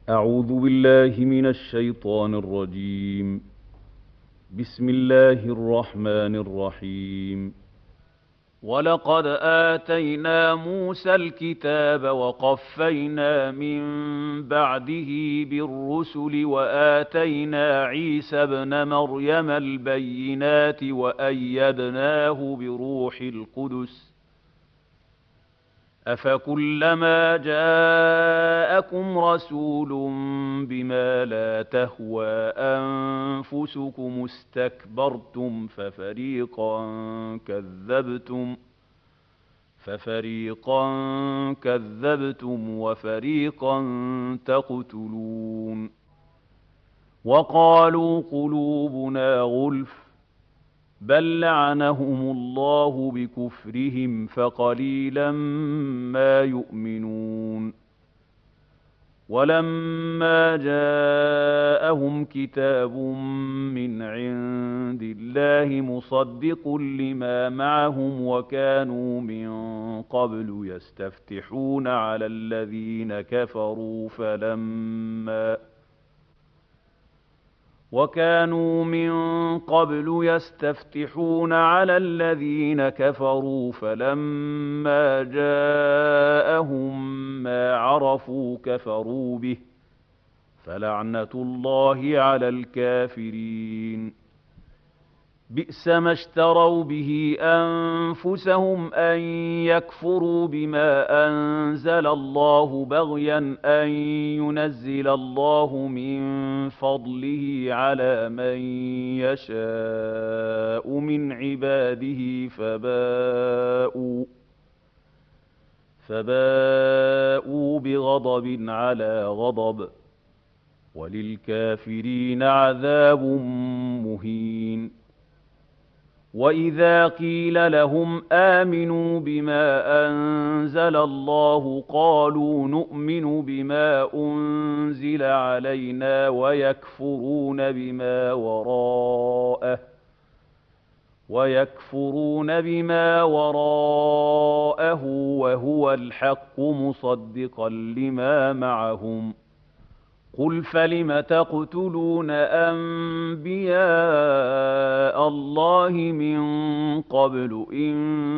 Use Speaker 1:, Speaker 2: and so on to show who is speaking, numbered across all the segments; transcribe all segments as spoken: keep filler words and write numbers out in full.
Speaker 1: أعوذ بالله من الشيطان الرجيم. بسم الله الرحمن الرحيم.
Speaker 2: ولقد آتينا موسى الكتاب وقفينا من بعده بالرسل وآتينا عيسى ابن مريم البينات وأيدناه بروح القدس أفكلما جاءكم رسول بما لا تهوى أنفسكم استكبرتم ففريقا كذبتم ففريقا كذبتم وفريقا تقتلون وقالوا قلوبنا غلف بل لعنهم الله بكفرهم فقليلا ما يؤمنون ولما جاءهم كتاب من عند الله مصدق لما معهم وكانوا من قبل يستفتحون على الذين كفروا فلما وكانوا من قبل يستفتحون على الذين كفروا فلما جاءهم ما عرفوا كفروا به فلعنة الله على الكافرين بئس ما اشتروا به أنفسهم أن يكفروا بما أنزل الله بغيا أن ينزل الله من فضله على من يشاء من عباده فباءوا فباءوا بغضب على غضب وللكافرين عذاب مهين وإذا قيل لهم آمنوا بما أنزل الله قالوا نؤمن بما أنزل علينا ويكفرون بما وراءه ويكفرون بما وراءه وهو الحق مصدقا لما معهم قل فلم تقتلون أنبياء الله من قبل إن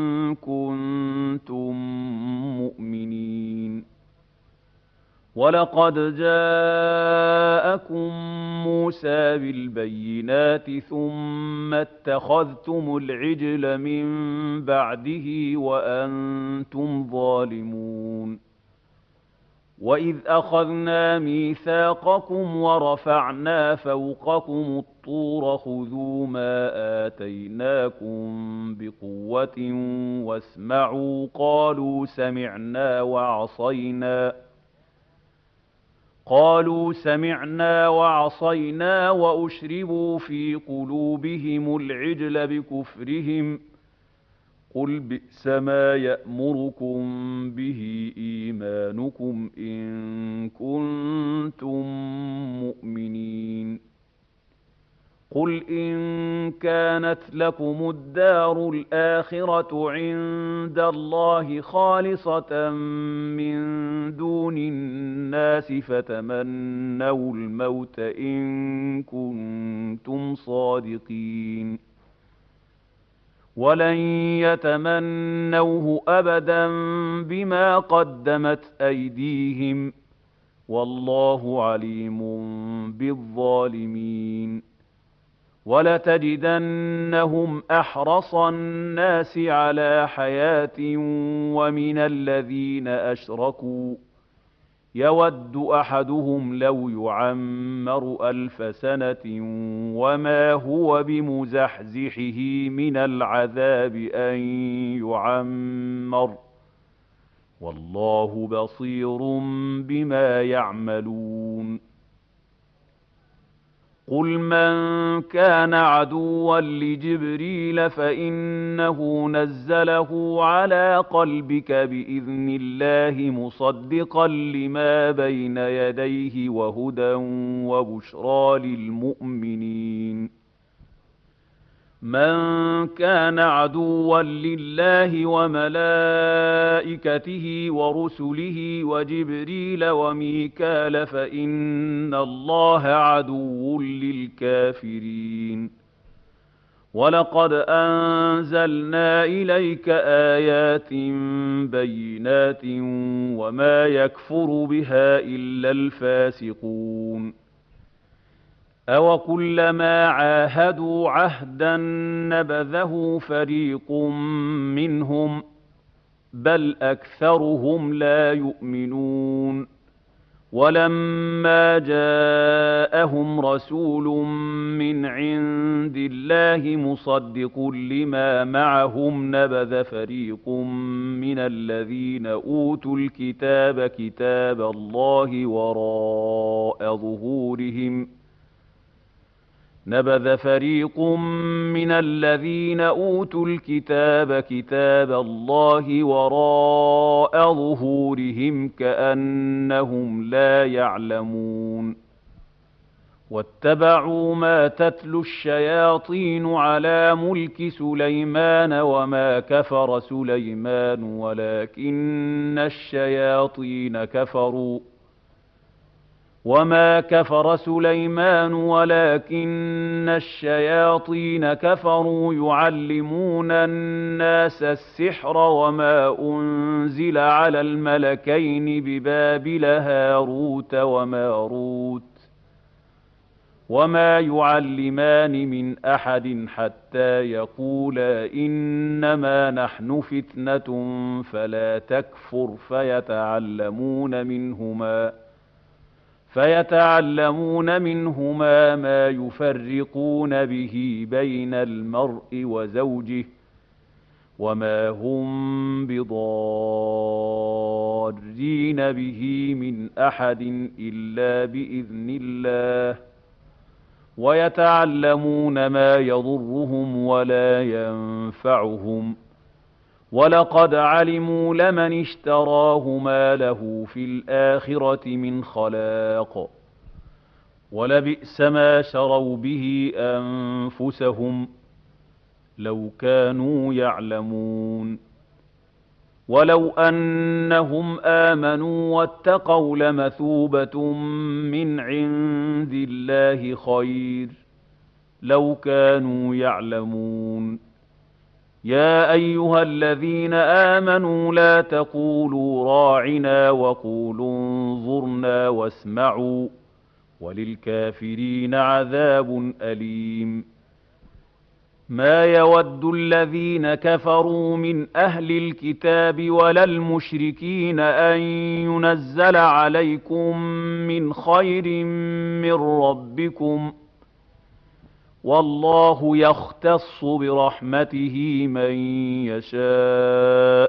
Speaker 2: كنتم مؤمنين ولقد جاءكم موسى بالبينات ثم اتخذتم العجل من بعده وأنتم ظالمون وإذ أخذنا ميثاقكم ورفعنا فوقكم الطور خذوا ما آتيناكم بقوة واسمعوا قالوا سمعنا وعصينا قالوا سمعنا وعصينا وأشربوا في قلوبهم العجل بكفرهم قل بئس ما يأمركم به إيمانكم إن كنتم مؤمنين قل إن كانت لكم الدار الآخرة عند الله خالصة من دون الناس فتمنوا الموت إن كنتم صادقين ولن يتمنوه أبدا بما قدمت أيديهم والله عليم بالظالمين ولتجدنهم أحرص الناس على حياة ومن الذين أشركوا يود أحدهم لو يعمر ألف سنة وما هو بمزحزحه من العذاب أن يعمر والله بصير بما يعملون قل من كان عدوا لجبريل فإنه نزله على قلبك بإذن الله مصدقا لما بين يديه وهدى وبشرى للمؤمنين من كان عدوا لله وملائكته ورسله وجبريل وميكال فإن الله عدو للكافرين ولقد أنزلنا إليك آيات بينات وما يكفر بها إلا الفاسقون أَوَكُلَّمَا عَاهَدُوا عَهْدًا نَّبَذَهُ فَرِيقٌ مِّنْهُم ۚ بَلْ أَكْثَرُهُمْ لَا يُؤْمِنُونَ وَلَمَّا جَاءَهُمْ رَسُولٌ مِّنْ عِندِ اللَّهِ مُصَدِّقٌ لِّمَا مَعَهُمْ نَبَذَ فَرِيقٌ مِّنَ الَّذِينَ أُوتُوا الْكِتَابَ كِتَابَ اللَّهِ وَرَاءَ ظُهُورِهِمْ نبذ فريق من الذين أوتوا الكتاب كتاب الله وراء ظهورهم كأنهم لا يعلمون واتبعوا ما تتلو الشياطين على ملك سليمان وما كفر سليمان ولكن الشياطين كفروا وما كفر سليمان ولكن الشياطين كفروا يعلمون الناس السحر وما أنزل على الملكين ببابل هاروت وماروت وما يعلمان من أحد حتى يقولا إنما نحن فتنة فلا تكفر فيتعلمون منهما فيتعلمون منهما ما يفرقون به بين المرء وزوجه وما هم بضارين به من أحد إلا بإذن الله ويتعلمون ما يضرهم ولا ينفعهم وَلَقَدْ عَلِمُوا لَمَنِ اشْتَرَاهُ مَا لَهُ فِي الْآخِرَةِ مِنْ خَلَاقٍ وَلَبِئْسَ مَا شَرَوْا بِهِ أَنفُسَهُمْ لَوْ كَانُوا يَعْلَمُونَ وَلَوْ أَنَّهُمْ آمَنُوا وَاتَّقَوْا لَمَثُوبَةٌ مِّنْ عِندِ اللَّهِ خَيْرٌ لَوْ كَانُوا يَعْلَمُونَ يا أيها الذين آمنوا لا تقولوا راعنا وقولوا انظرنا واسمعوا وللكافرين عذاب أليم ما يود الذين كفروا من أهل الكتاب ولا المشركين أن ينزل عليكم من خير من ربكم والله يختص برحمته من يشاء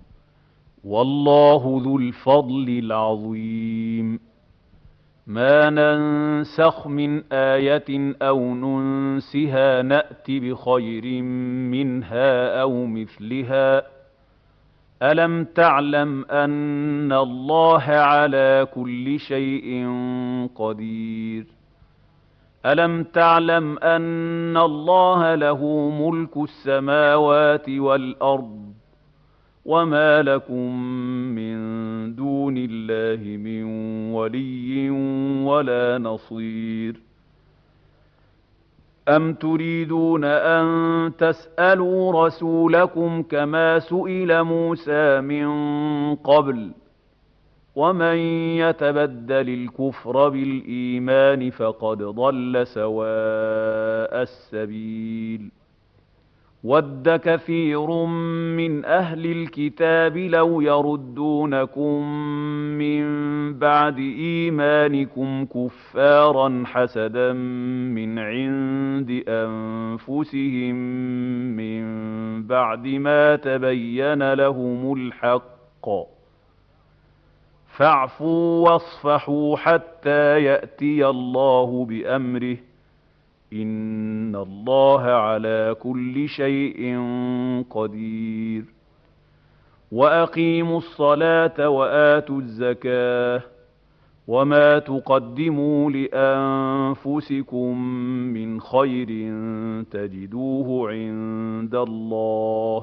Speaker 2: والله ذو الفضل العظيم ما ننسخ من آية أو ننسها نأت بخير منها أو مثلها ألم تعلم أن الله على كل شيء قدير ألم تعلم أن الله له ملك السماوات والأرض وما لكم من دون الله من ولي ولا نصير أم تريدون أن تسألوا رسولكم كما سئل موسى من قبل ومن يتبدل الكفر بالإيمان فقد ضل سواء السبيل وَدَّ كَثِيرٌ مِّنْ أَهْلِ الْكِتَابِ لَوْ يَرُدُّونَكُم مِّن بَعْدِ إِيمَانِكُمْ كُفَّارًا حَسَدًا مِّنْ عِندِ أَنفُسِهِم مِّن بَعْدِ مَا تَبَيَّنَ لَهُمُ الْحَقُّ فَاعْفُوا وَاصْفَحُوا حَتَّىٰ يَأْتِيَ اللَّهُ بِأَمْرِهِ إِنَّ اللَّهَ عَلَىٰ كُلِّ شَيْءٍ قَدِيرٌ وَأَقِيمُوا الصَّلَاةَ وَآتُوا الزَّكَاةَ وما تقدموا لأنفسكم من خير تجدوه عند الله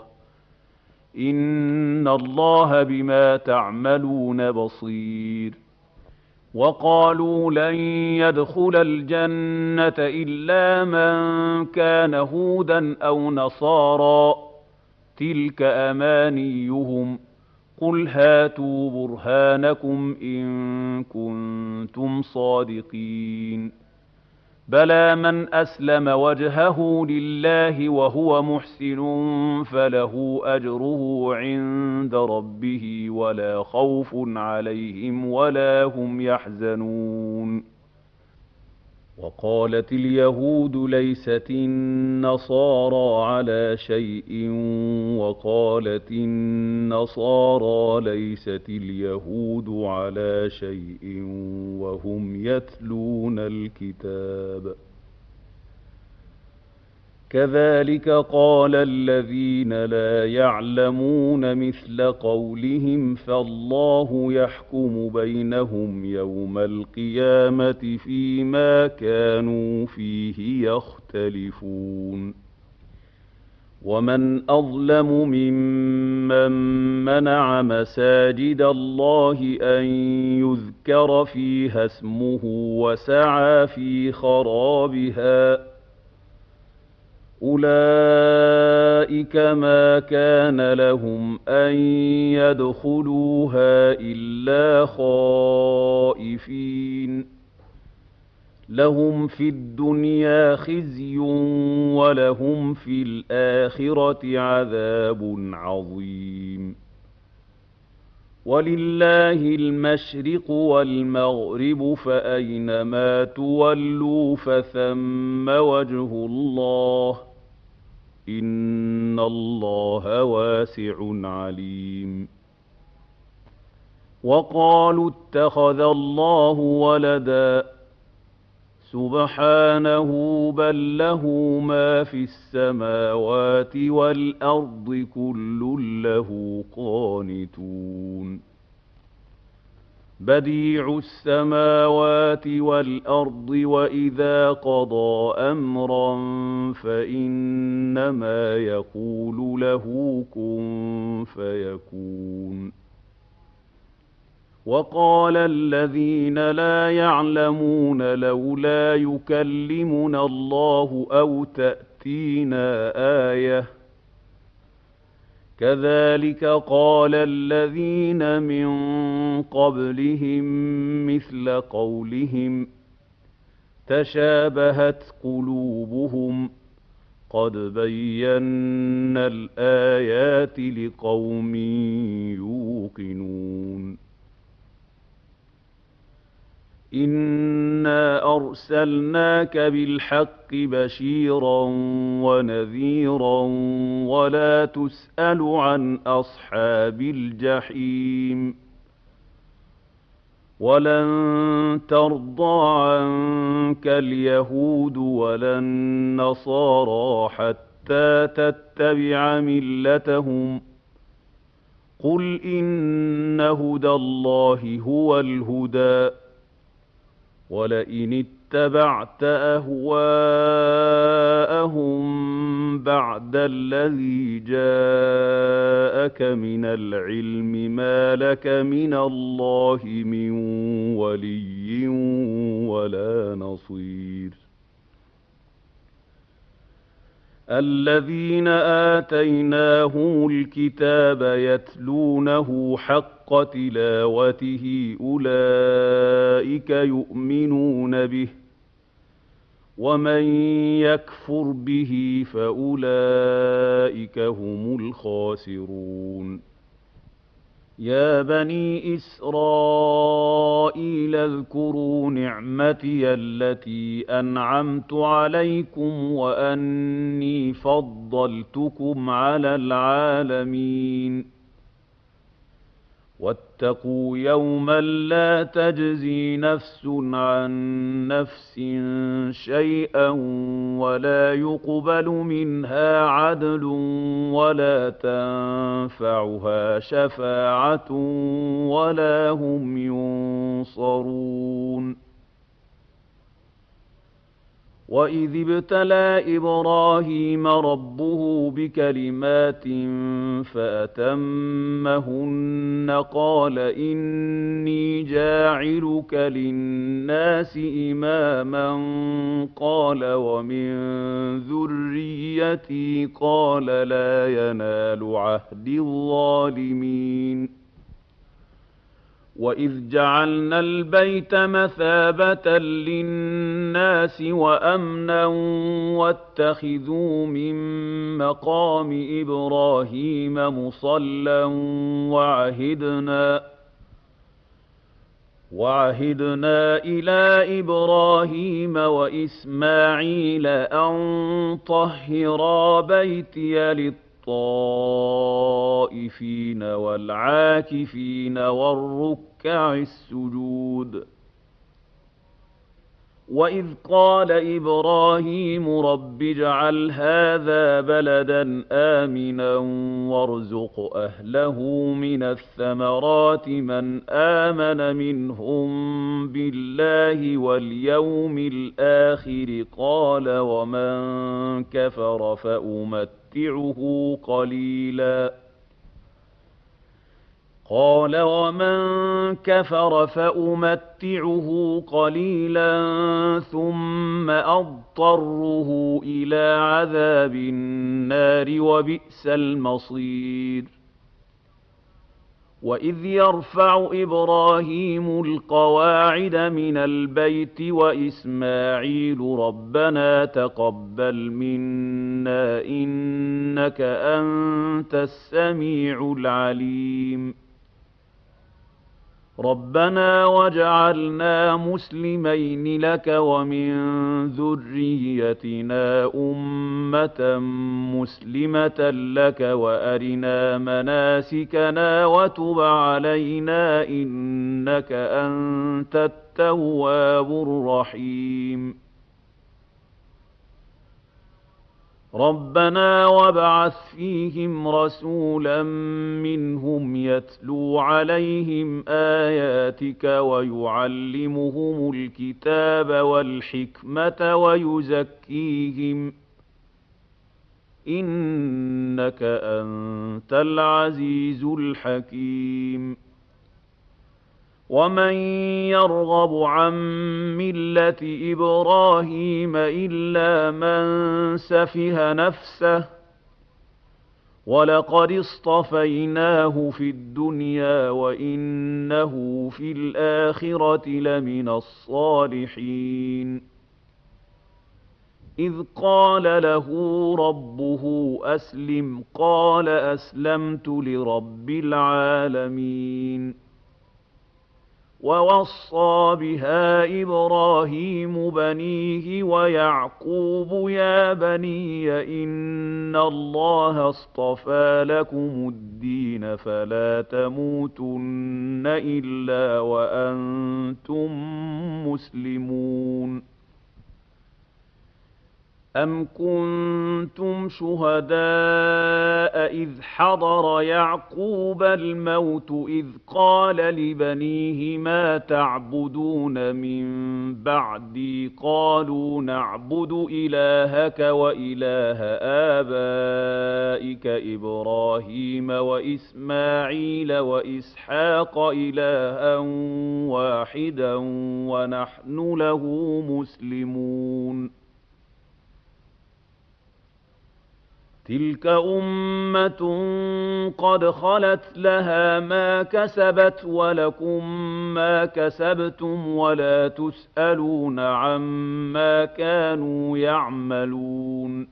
Speaker 2: إن الله بما تعملون بصير. وقالوا لن يدخل الجنة إلا من كان هودا أو نصارى تلك أمانيهم قل هاتوا برهانكم إن كنتم صادقين. بلى من أسلم وجهه لله وهو محسن فله أجره عند ربه ولا خوف عليهم ولا هم يحزنون. وقالت اليهود ليست النصارى على شيء وقالت النصارى ليست اليهود على شيء وهم يتلون الكتاب كذلك قال الذين لا يعلمون مثل قولهم فالله يحكم بينهم يوم القيامة فيما كانوا فيه يختلفون. ومن أظلم ممن منع مساجد الله أن يذكر فيها اسمه وسعى في خرابها أولئك ما كان لهم أن يدخلوها إلا خائفين لهم في الدنيا خزي ولهم في الآخرة عذاب عظيم. ولله المشرق والمغرب فأينما تولوا فثم وجه الله إن الله واسع عليم. وقالوا اتخذ الله ولدا سبحانه بل له ما في السماوات والأرض كل له قانتون. بديع السماوات والأرض وإذا قضى أمرا فإنما يقول له كن فيكون. وقال الذين لا يعلمون لولا يكلمنا الله أو تأتينا آية كذلك قال الذين من قبلهم مثل قولهم تشابهت قلوبهم قد بينا الآيات لقوم يوقنون. إنا أرسلناك بالحق بشيرا ونذيرا ولا تسأل عن أصحاب الجحيم. ولن ترضى عنك اليهود ولا النصارى حتى تتبع ملتهم قل إن هدى الله هو الهدى ولئن اتبعت أهواءهم بعد الذي جاءك من العلم ما لك من الله من ولي ولا نصير. الذين آتيناهم الكتاب يتلونه حق تلاوته أولئك يؤمنون به ومن يكفر به فأولئك هم الخاسرون. يا بني إسرائيل اذكروا نعمتي التي أنعمت عليكم وأني فضلتكم على العالمين. واتقوا يوما لا تجزي نفس عن نفس شيئا ولا يقبل منها عدل ولا تنفعها شفاعة ولا هم ينصرون. وَإِذِ ابْتَلَىٰ إِبْرَاهِيمَ رَبُّهُ بِكَلِمَاتٍ فَأَتَمَّهُنَّ قَالَ إِنِّي جَاعِلُكَ لِلنَّاسِ إِمَامًا قَالَ وَمِن ذُرِّيَّتِي قَالَ لَا يَنَالُ عَهْدِي الظَّالِمِينَ وَإِذْ جَعَلْنَا الْبَيْتَ مَثَابَةً لِّلنَّاسِ وَأَمْنًا وَاتَّخِذُوا مِن مَّقَامِ إِبْرَاهِيمَ مُصَلًّى وَعَهِدْنَا وَعَهِدْنَا إِلَىٰ إِبْرَاهِيمَ وَإِسْمَاعِيلَ أَن طَهِّرَا بَيْتِيَ لِلطَّائِفِينَ وَالْعَاكِفِينَ وَالرُّكَّعِ السُّجُودِ وَإِذْ قَالَ إِبْرَاهِيمُ رَبِّ اجْعَلْ هَٰذَا بَلَدًا آمِنًا وَارْزُقْ أَهْلَهُ مِنَ الثَّمَرَاتِ مَنْ آمَنَ مِنْهُم بِاللَّهِ وَالْيَوْمِ الْآخِرِ قَالَ وَمَن كَفَرَ فَأُمَتِّعُهُ قَلِيلًا قال ومن كفر فأمتعه قليلا ثم أضطره إلى عذاب النار وبئس المصير وإذ يرفع إبراهيم القواعد من البيت وإسماعيل ربنا تقبل منا إنك أنت السميع العليم ربنا واجعلنا مسلمين لك ومن ذريتنا أمة مسلمة لك وأرنا مناسكنا وتب علينا إنك أنت التواب الرحيم ربنا وابعث فيهم رسولا منهم يتلو عليهم آياتك ويعلمهم الكتاب والحكمة ويزكيهم إنك أنت العزيز الحكيم ومن يرغب عن ملة إبراهيم إلا من سفه نفسه ولقد اصطفيناه في الدنيا وإنه في الآخرة لمن الصالحين إذ قال له ربه أسلم قال أسلمت لرب العالمين ووصى بها إبراهيم بنيه ويعقوب يا بني إن الله اصطفى لكم الدين فلا تموتن إلا وأنتم مسلمون أَمْ كُنتُمْ شُهَدَاءَ إِذْ حَضَرَ يَعْقُوبَ الْمَوْتُ إِذْ قَالَ لِبَنِيهِ مَا تَعْبُدُونَ مِن بَعْدِي قَالُوا نَعْبُدُ إِلَٰهَكَ وَإِلَٰهَ آبَائِكَ إِبْرَاهِيمَ وَإِسْمَاعِيلَ وَإِسْحَاقَ إِلَٰهًا وَاحِدًا وَنَحْنُ لَهُ مسلمون تِلْكَ أُمَّةٌ قَدْ خَلَتْ لَهَا مَا كَسَبَتْ وَلَكُم مَّا كَسَبْتُمْ وَلَا تُسْأَلُونَ عَمَّا كَانُوا يَعْمَلُونَ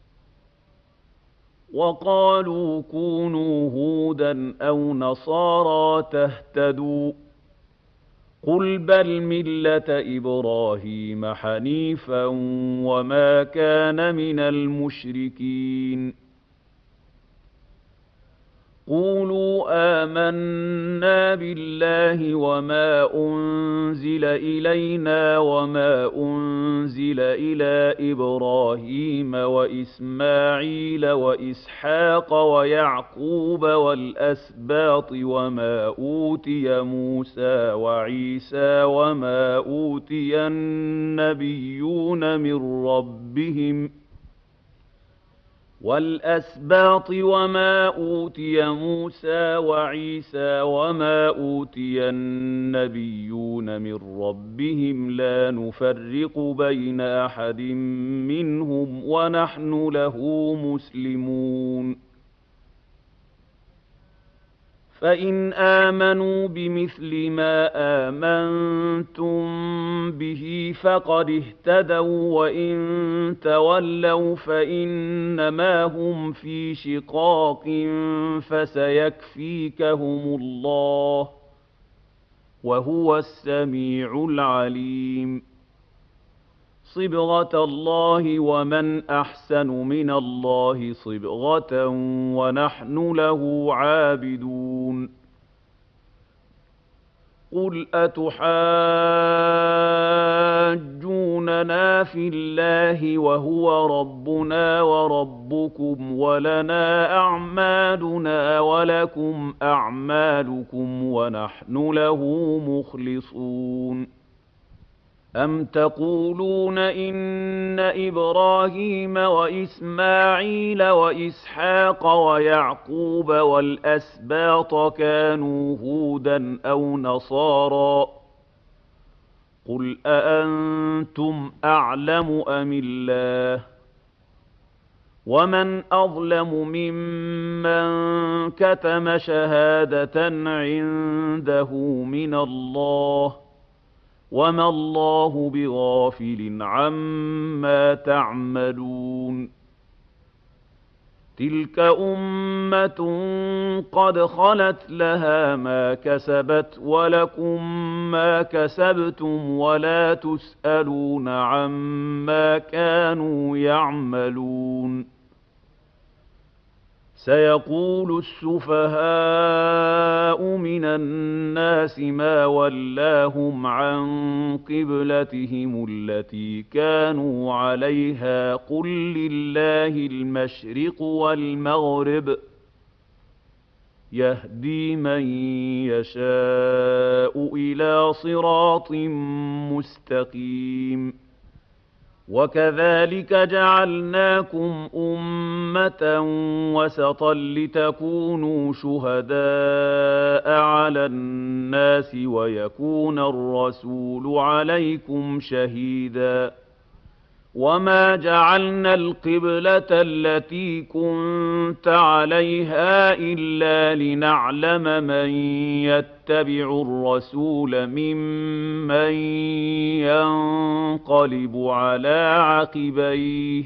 Speaker 2: وَقَالُوا كُونُوا هُودًا أَوْ نَصَارَىٰ تَهْتَدُوا قُلْ بَلْ مِلَّةَ إِبْرَاهِيمَ حَنِيفًا وَمَا كَانَ مِنَ الْمُشْرِكِينَ قُولُوا آمَنَّا بِاللَّهِ وَمَا أُنزِلَ أُنزِلَ إِلَيْنَا وَمَا أُنزِلَ إِلَىٰ إِبْرَاهِيمَ وَإِسْمَاعِيلَ وَإِسْحَاقَ وَيَعْقُوبَ وَالْأَسْبَاطِ وَمَا أُوتِيَ مُوسَىٰ وَعِيسَىٰ وَمَا أُوتِيَ النَّبِيُّونَ مِن رَّبِّهِمْ وَالْأَسْبَاطِ وَمَا أُوتِيَ مُوسَىٰ وَعِيسَىٰ وَمَا أُوتِيَ النَّبِيُّونَ مِن رَّبِّهِمْ لَا نُفَرِّقُ بَيْنَ أَحَدٍ مِّنْهُمْ وَنَحْنُ لَهُ مُسْلِمُونَ فَإِنْ آمَنُوا بِمِثْلِ مَا آمَنتُم بِهِ فَقَدِ اهْتَدَوا ۖ وَّإِن تَوَلَّوْا فَإِنَّمَا هُمْ فِي شِقَاقٍ فَسَيَكْفِيكَهُمُ اللَّهُ ۚ وَهُوَ السَّمِيعُ الْعَلِيمُ صِبْغَةَ اللَّهِ ۖ وَمَنْ أَحْسَنُ مِنَ اللَّهِ صِبْغَةً ۖ وَنَحْنُ لَهُ عَابِدُونَ قُلْ أَتُحَاجُّونَنَا فِي اللَّهِ وَهُوَ رَبُّنَا وَرَبُّكُمْ وَلَنَا أَعْمَالُنَا وَلَكُمْ أَعْمَالُكُمْ وَنَحْنُ لَهُ مُخْلِصُونَ أَمْ تَقُولُونَ إِنَّ إِبْرَاهِيمَ وَإِسْمَاعِيلَ وَإِسْحَاقَ وَيَعْقُوبَ وَالْأَسْبَاطَ كَانُوا هُودًا أَوْ نَصَارَىٰ ۗ قُلْ أَأَنتُمْ أَعْلَمُ أَمِ اللَّهُ ۗ وَمَنْ أَظْلَمُ مِمَّن كَتَمَ شَهَادَةً عِندَهُ مِنَ اللَّهِ ۗ وَمَا اللَّهُ بِغَافِلٍ عَمَّا تَعْمَلُونَ تِلْكَ أُمَّةٌ قَدْ خَلَتْ لَهَا مَا كَسَبَتْ وَلَكُم مَّا كَسَبْتُمْ وَلَا تُسْأَلُونَ عَمَّا كَانُوا يَعْمَلُونَ سَيَقُولُ السُّفَهَاءُ مِنَ النَّاسِ مَا وَلَّاهُمْ عَن قِبْلَتِهِمُ الَّتِي كَانُوا عَلَيْهَا ۚ قُل لِّلَّهِ الْمَشْرِقُ وَالْمَغْرِبُ ۚ يَهْدِي مَن يَشَاءُ إِلَىٰ صِرَاطٍ مُّسْتَقِيمٍ وَكَذَٰلِكَ جَعَلْنَاكُمْ أُمَّةً وَسَطًا لِّتَكُونُوا شُهَدَاءَ عَلَى النَّاسِ وَيَكُونَ الرَّسُولُ عَلَيْكُمْ شَهِيدًا ۗ وَمَا جَعَلْنَا الْقِبْلَةَ الَّتِي كُنتَ عَلَيْهَا إِلَّا لِنَعْلَمَ مَن يَتَّبِعُ الرَّسُولَ مِمَّن يَنقَلِبُ عَلَىٰ عَقِبَيْهِ ۚ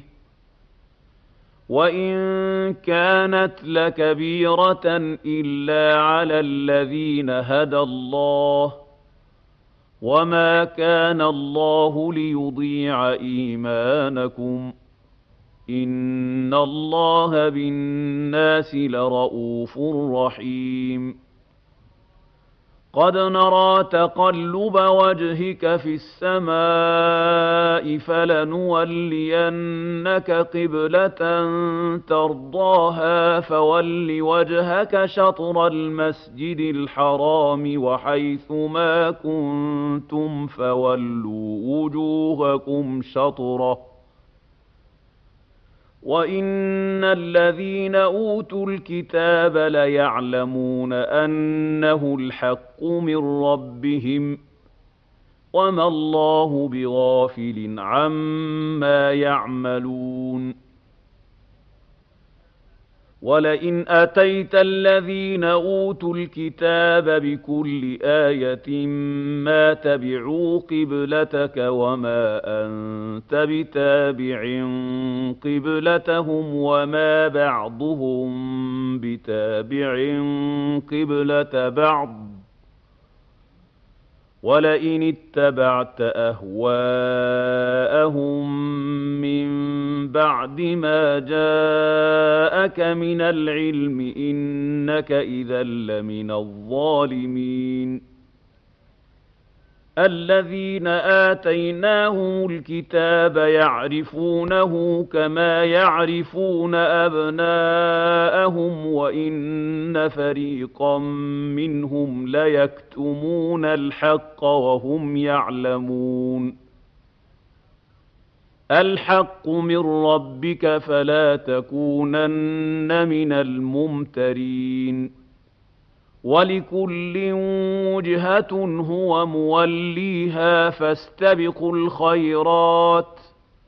Speaker 2: وَإِن كَانَتْ لَكَبِيرَةً إِلَّا عَلَى الَّذِينَ هَدَى اللَّهُ ۗ وَمَا كَانَ اللَّهُ لِيُضِيعَ إِيمَانَكُمْ ۚ إِنَّ اللَّهَ بِالنَّاسِ لَرَءُوفٌ رَّحِيمٌ قَدْ نَرَىٰ تَقَلُّبَ وَجْهِكَ فِي السَّمَاءِ فَلَنُوَلِّيَنَّكَ قِبْلَةً تَرْضَاهَا ۚ فَوَلِّ وَجْهَكَ شَطْرَ الْمَسْجِدِ الْحَرَامِ ۖ وَحَيْثُ مَا كُنتُمْ فَوَلُّوا وُجُوهَكُمْ شَطْرَهُ ۗ وَإِنَّ الَّذِينَ أُوتُوا الْكِتَابَ لَيَعْلَمُونَ أَنَّهُ الْحَقُّ مِن رَّبِّهِمْ ۗ وَمَا اللَّهُ بِغَافِلٍ عَمَّا يَعْمَلُونَ وَلَئِنْ أَتَيْتَ الَّذِينَ أُوتُوا الْكِتَابَ بِكُلِّ آيَةٍ مَّا تَبِعُوا قِبْلَتَكَ وَمَا أَنتَ بِتَابِعٍ قِبْلَتَهُمْ وَمَا بَعْضُهُم بِتَابِعٍ قِبْلَةَ بَعْضٍ ۚ وَلَئِنِ اتَّبَعْتَ أَهْوَاءَهُم مِّن بَعْدِ مَا جَاءَكَ مِنَ الْعِلْمِ إِنَّكَ إِذًا لَّمِنَ الظَّالِمِينَ الذين آتيناهم الكتاب يعرفونه كما يعرفون أبناءهم وإن فريقا منهم ليكتمون الحق وهم يعلمون الحق من ربك فلا تكونن من الممترين ولكل وجهة هو موليها فاستبقوا الخيرات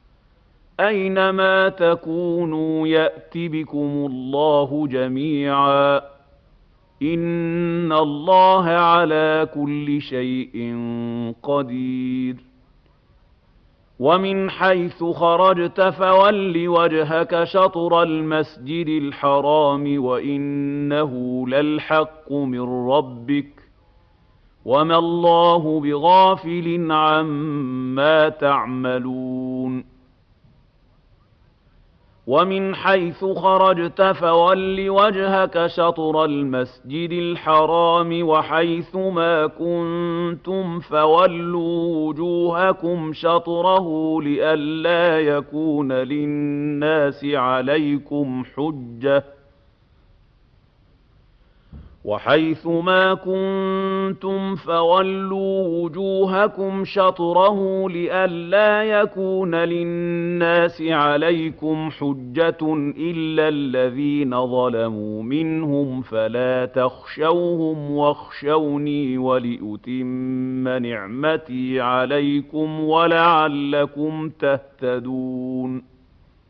Speaker 2: أينما تكونوا يأت بكم الله جميعا إن الله على كل شيء قدير ومن حيث خرجت فول وجهك شطر المسجد الحرام وإنه للحق من ربك وما الله بغافل عما تعملون ومن حيث خرجت فول وجهك شطر المسجد الحرام وحيث ما كنتم فولوا وجوهكم شطره لئلا يكون للناس عليكم حجة وحيث ما كنتم فولوا وجوهكم شطره لئلا يكون للناس عليكم حجة إلا الذين ظلموا منهم فلا تخشوهم واخشوني ولأتم نعمتي عليكم ولعلكم تهتدون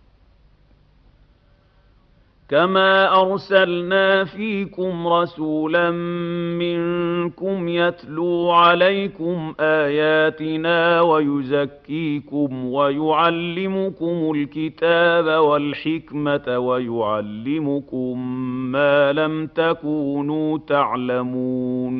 Speaker 2: كما أرسلنا فيكم رسولا منكم يتلو عليكم آياتنا ويزكيكم ويعلمكم الكتاب والحكمة ويعلمكم ما لم تكونوا تعلمون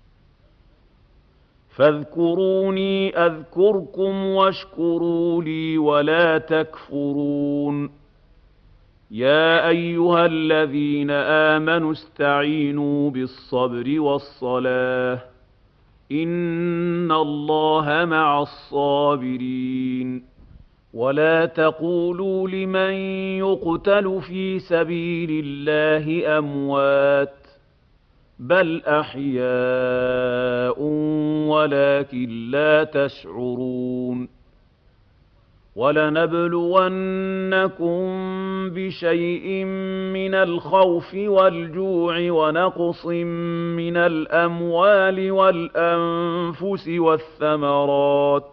Speaker 2: فاذكروني أذكركم واشكروا لي ولا تكفرون يا أيها الذين آمنوا استعينوا بالصبر والصلاة إن الله مع الصابرين ولا تقولوا لمن يقتل في سبيل الله أموات بل أحياء ولكن لا تشعرون ولنبلونكم بشيء من الخوف والجوع ونقص من الأموال والأنفس والثمرات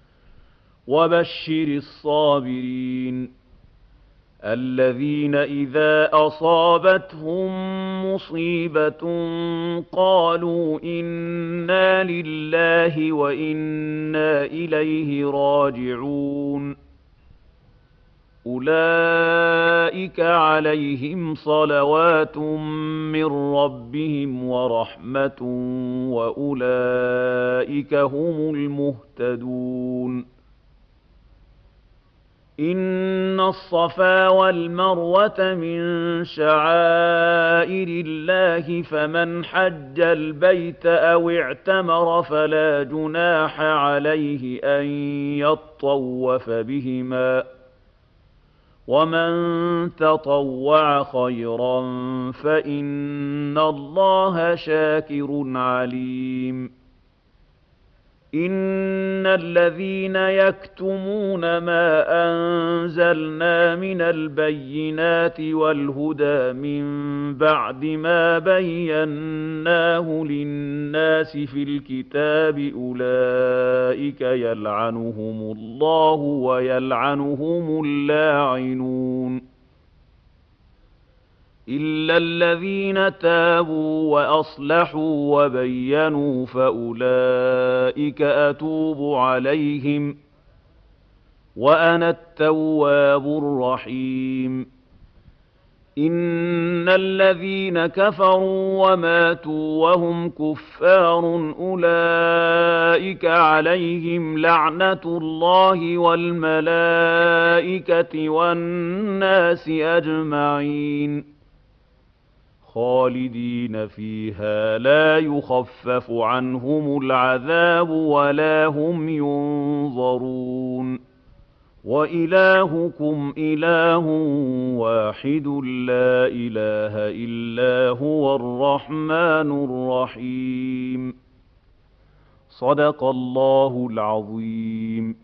Speaker 2: وبشر الصابرين الذين إذا أصابتهم مصيبة قالوا إنا لله وإنا إليه راجعون أولئك عليهم صلوات من ربهم ورحمة وأولئك هم المهتدون إن الصفا والمروة من شعائر الله فمن حج البيت أو اعتمر فلا جناح عليه أن يطوف بهما ومن تطوع خيرا فإن الله شاكر عليم إن الذين يكتمون ما أنزلنا من البينات والهدى من بعد ما بيناه للناس في الكتاب أولئك يلعنهم الله ويلعنهم اللاعنون إلا الذين تابوا وأصلحوا وبينوا فأولئك أتوب عليهم وأنا التواب الرحيم إن الذين كفروا وماتوا وهم كفار أولئك عليهم لعنة الله والملائكة والناس أجمعين خالدين فيها لا يخفف عنهم العذاب ولا هم ينظرون وإلهكم إله واحد لا إله إلا هو الرحمن الرحيم صدق الله العظيم.